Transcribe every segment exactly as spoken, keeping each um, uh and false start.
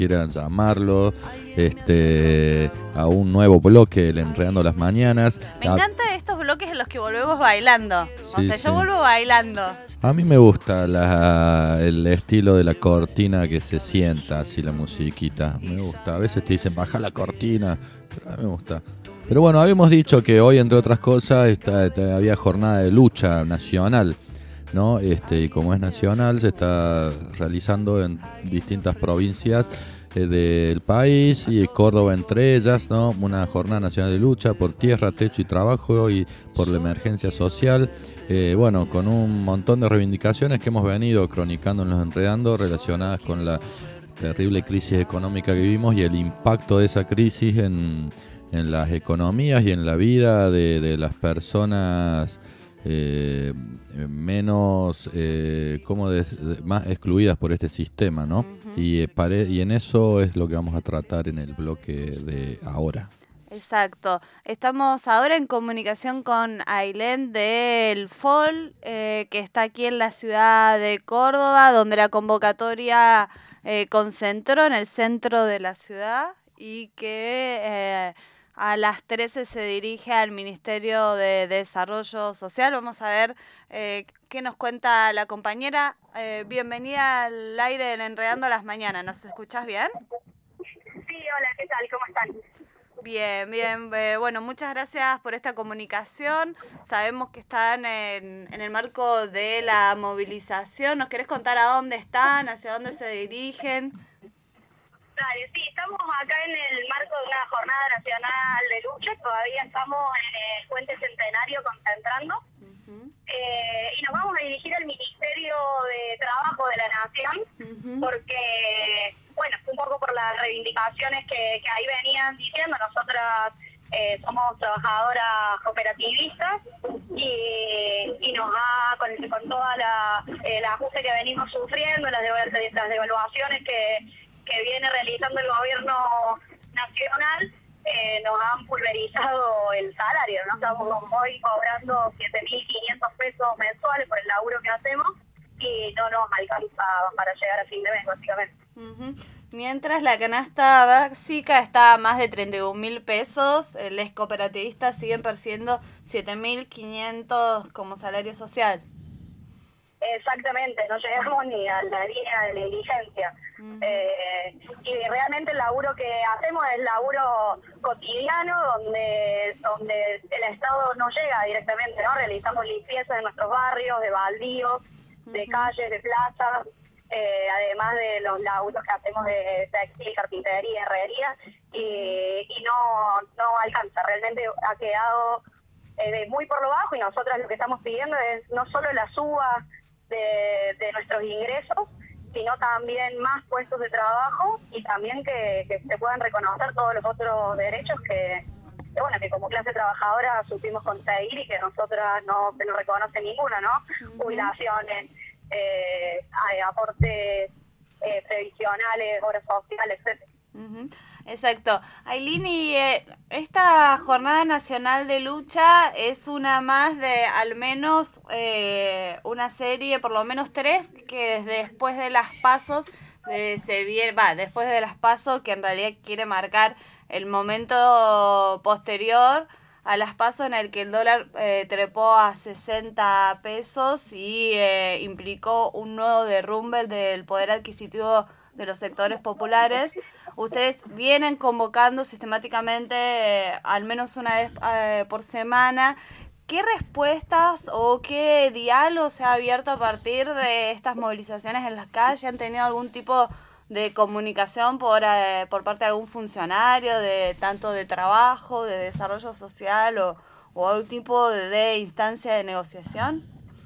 quieran llamarlo, este, a un nuevo bloque, el Enredando las Mañanas. Me a... encanta estos bloques en los que volvemos bailando. Sí, o sea, sí. yo vuelvo bailando. A mí me gusta la, el estilo de la cortina que se sienta, así la musiquita. Me gusta. A veces te dicen baja la cortina, pero a mí me gusta. Pero bueno, habíamos dicho que hoy, entre otras cosas, está, está, había jornada de lucha nacional, ¿no? Este, y como es nacional, se está realizando en distintas provincias eh, del país, y Córdoba entre ellas, ¿no? Una jornada nacional de lucha por tierra, techo y trabajo, y por la emergencia social. Eh, bueno, con un montón de reivindicaciones que hemos venido cronicando en Los Enredando, relacionadas con la terrible crisis económica que vivimos y el impacto de esa crisis en, en las economías y en la vida de, de las personas eh, menos, eh, como de, de, más excluidas por este sistema, ¿no? Uh-huh. Y, eh, pare, y en eso es lo que vamos a tratar en el bloque de ahora. Exacto. Estamos ahora en comunicación con Ailén del F O L, eh, que está aquí en la ciudad de Córdoba, donde la convocatoria eh, concentró en el centro de la ciudad y que eh, a las trece se dirige al Ministerio de Desarrollo Social. Vamos a ver eh, qué nos cuenta la compañera. Eh, bienvenida al aire del Enredando las Mañanas. ¿Nos escuchás bien? Sí, hola, ¿qué tal? ¿Cómo están? Bien, bien. Eh, bueno, muchas gracias por esta comunicación. Sabemos que están en, en el marco de la movilización. ¿Nos querés contar a dónde están, hacia dónde se dirigen? Dale, sí, estamos acá en el marco de una jornada nacional de lucha. Todavía estamos en el Puente Centenario concentrando. Uh-huh. Eh, y nos vamos a dirigir al Ministerio de Trabajo de la Nación, uh-huh. porque... Bueno, un poco por las reivindicaciones que, que ahí venían diciendo. Nosotras eh, somos trabajadoras cooperativistas y, y nos ha, con, con toda la el ajuste que venimos sufriendo, las, de, las devaluaciones que, que viene realizando el gobierno nacional, eh, nos han pulverizado el salario, ¿no? Estamos hoy cobrando siete mil quinientos pesos mensuales por el laburo que hacemos y no nos alcanza para llegar a fin de mes, básicamente. Uh-huh. Mientras la canasta básica está a más de treinta y un mil pesos, los cooperativistas siguen percibiendo siete mil quinientos como salario social. Exactamente, no llegamos ni a la línea de negligencia. Uh-huh. Eh, y realmente el laburo que hacemos es laburo cotidiano, donde donde el Estado no llega directamente, ¿no? Realizamos limpieza de nuestros barrios, de baldíos, uh-huh. de calles, de plazas. Eh, además de los laburos que hacemos de textil, carpintería, herrería, y, y no, no alcanza, realmente ha quedado eh, de muy por lo bajo, y nosotras lo que estamos pidiendo es no solo la suba de, de nuestros ingresos, sino también más puestos de trabajo, y también que, que se puedan reconocer todos los otros derechos que, que bueno, que como clase trabajadora supimos conseguir y que nosotras no se nos reconoce ninguno, ¿no? Uh-huh. Jubilaciones, Eh, aportes eh, previsionales, obras sociales, etcétera. Uh-huh. Exacto. Ailín, y eh, esta jornada nacional de lucha es una más de al menos eh, una serie, por lo menos tres, que después de las pasos eh, se viene, va, después de las pasos, que en realidad quiere marcar el momento posterior a las PASO, en el que el dólar eh, trepó a sesenta pesos y eh, implicó un nuevo derrumbe del poder adquisitivo de los sectores populares. Ustedes vienen convocando sistemáticamente, eh, al menos una vez eh, por semana. ¿Qué respuestas o qué diálogo se ha abierto a partir de estas movilizaciones en las calles? ¿Han tenido algún tipo de comunicación por eh, por parte de algún funcionario, de tanto de trabajo, de desarrollo social o, o algún tipo de, de instancia de negociación?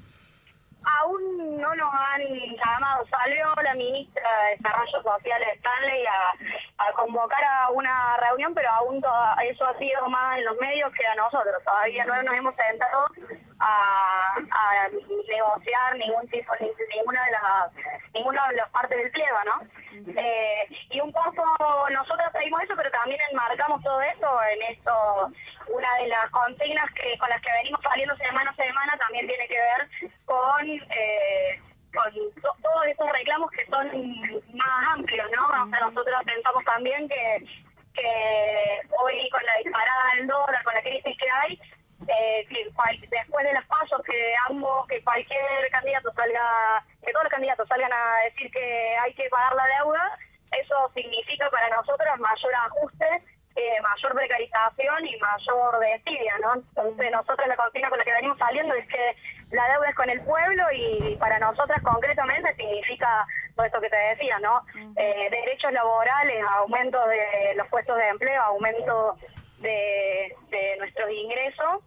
Aún no nos han llamado. Salió la ministra de Desarrollo Social, Stanley, a, a convocar a una reunión, pero aún toda, eso ha sido más en los medios que a nosotros. Todavía no nos hemos sentado a, a negociar ningún tipo, ninguna de las ninguna de las partes del pliego, ¿no? Uh-huh. Eh, y un poco nosotros pedimos eso, pero también enmarcamos todo eso en esto. Una de las consignas que con las que venimos saliendo semana a semana también tiene que ver con eh, con to- todos estos reclamos que son más amplios, ¿no? O sea, nosotros pensamos también que, que hoy con la disparada del dólar, con la crisis que hay, eh, que cual, después de los pasos que ambos, que cualquier candidato salga, que todos los candidatos salgan a decir que hay que pagar la deuda, eso significa para nosotros mayor ajuste, eh, mayor precarización y mayor desidia, ¿no? Entonces nosotros la consigna con la que venimos saliendo es que la deuda es con el pueblo y para nosotras concretamente significa todo esto que te decía, ¿no? Eh, derechos laborales, aumento de los puestos de empleo, aumento de, de nuestros ingresos,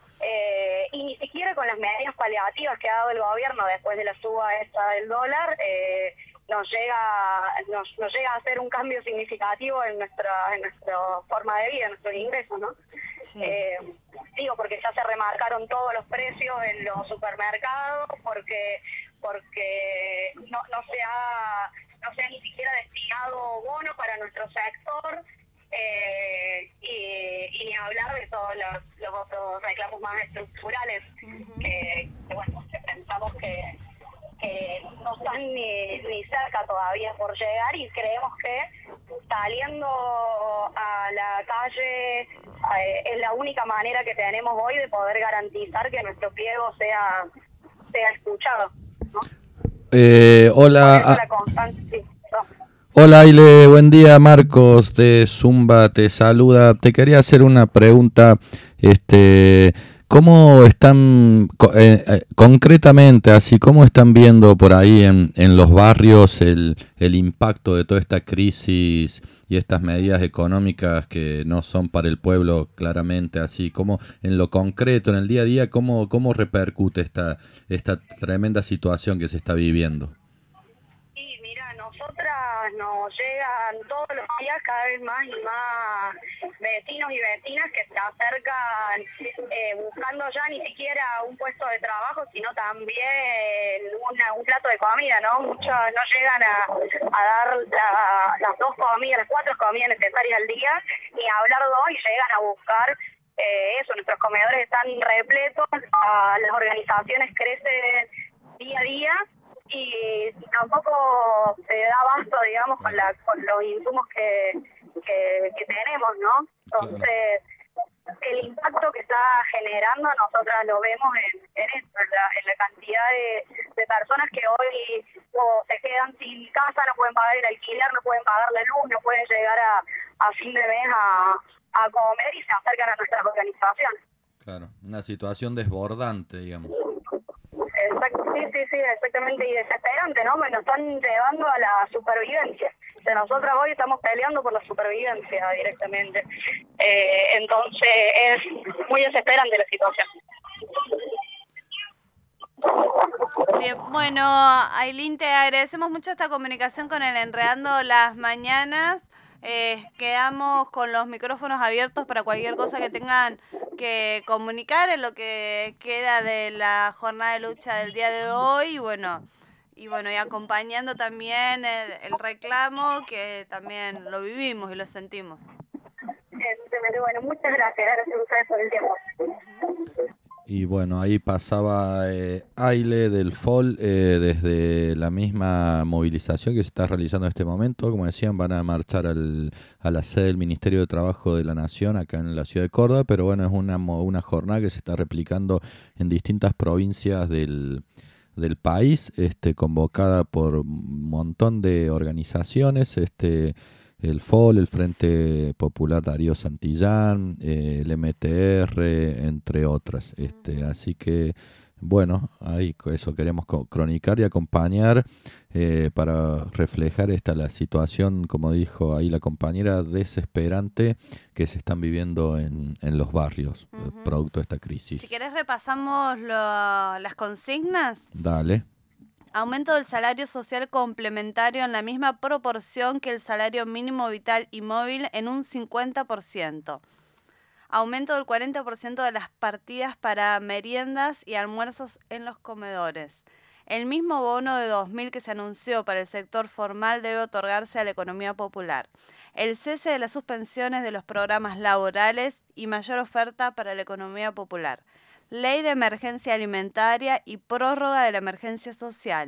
eh, y ni siquiera con las medidas paliativas que ha dado el gobierno después de la suba esta del dólar, eh, nos llega nos, nos llega a hacer un cambio significativo en nuestra en nuestra forma de vida, en nuestros ingresos, ¿no? Sí. Eh, digo, porque ya se remarcaron todos los precios en los supermercados, porque porque no no se ha no se ha ni siquiera destinado bono para nuestro sector, eh, y, y ni hablar de todos los, los otros reclamos más estructurales, uh-huh. que, que bueno, que pensamos que que no están ni, ni cerca todavía por llegar, y creemos que saliendo a la calle eh, es la única manera que tenemos hoy de poder garantizar que nuestro pliego sea sea escuchado, ¿no? Eh, hola. A... La constante, sí, no. Hola Aile, buen día. Marcos de Zumba te saluda. Te quería hacer una pregunta, este... ¿Cómo están, eh, eh, concretamente, así, cómo están viendo por ahí en, en los barrios el, el impacto de toda esta crisis y estas medidas económicas que no son para el pueblo claramente, así, cómo en lo concreto, en el día a día, cómo, cómo repercute esta, esta tremenda situación que se está viviendo? Sí, mira, nosotras nos llegan todos los días cada vez más y más vecinos y vecinas que se acercan eh, buscando ya ni siquiera un puesto de trabajo, sino también una, un plato de comida, ¿no? Muchos no llegan a, a dar la, las dos comidas, las cuatro comidas necesarias al día, ni a hablar de hoy, llegan a buscar eh, eso. Nuestros comedores están repletos, a, las organizaciones crecen día a día, y tampoco se da abasto, digamos, con, la, con los insumos que, que, que tenemos, ¿no? Entonces, el impacto que está generando nosotras lo vemos en, en esto, en la, en la cantidad de, de personas que hoy o se quedan sin casa, no pueden pagar el alquiler, no pueden pagar la luz, no pueden llegar a, a fin de mes a, a comer, y se acercan a nuestras organizaciones. Claro, una situación desbordante, digamos. Exacto, sí, sí, sí, exactamente, y desesperante, ¿no? Nos están llevando a la supervivencia. O sea, nosotros hoy estamos peleando por la supervivencia directamente. Eh, entonces es muy desesperante la situación. Bien, bueno, Ailín, te agradecemos mucho esta comunicación con el Enredando las Mañanas. Eh, quedamos con los micrófonos abiertos para cualquier cosa que tengan que comunicar en lo que queda de la jornada de lucha del día de hoy, y bueno, y bueno, y acompañando también el, el reclamo, que también lo vivimos y lo sentimos. Bueno, muchas gracias, gracias a ustedes por el tiempo. Y bueno, ahí pasaba eh, Aile del F O L eh, desde la misma movilización que se está realizando en este momento. Como decían, van a marchar al, a la sede del Ministerio de Trabajo de la Nación, acá en la ciudad de Córdoba, pero bueno, es una, una jornada que se está replicando en distintas provincias del, del país, este, convocada por un montón de organizaciones, este el F O L, el Frente Popular Darío Santillán, eh, el M T R, entre otras. Este, así que, bueno, ahí eso queremos cronicar y acompañar eh, para reflejar esta la situación, como dijo ahí la compañera, desesperante que se están viviendo en, en los barrios, uh-huh. producto de esta crisis. Si querés repasamos lo, las consignas. Dale. Aumento del salario social complementario en la misma proporción que el salario mínimo vital y móvil en un cincuenta por ciento. Aumento del cuarenta por ciento de las partidas para meriendas y almuerzos en los comedores. El mismo bono de dos mil que se anunció para el sector formal debe otorgarse a la economía popular. El cese de las suspensiones de los programas laborales y mayor oferta para la economía popular. Ley de emergencia alimentaria y prórroga de la emergencia social.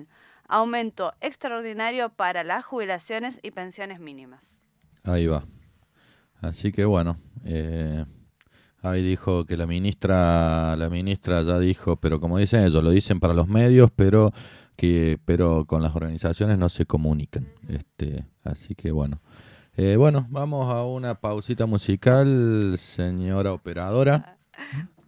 aumento extraordinario para las jubilaciones y pensiones mínimas. Ahí va. Así que bueno, eh, ahí dijo que la ministra, la ministra ya dijo, pero como dicen ellos, lo dicen para los medios, pero que, pero con las organizaciones no se comunican. Este, así que bueno. Eh, bueno, vamos a una pausita musical, señora operadora.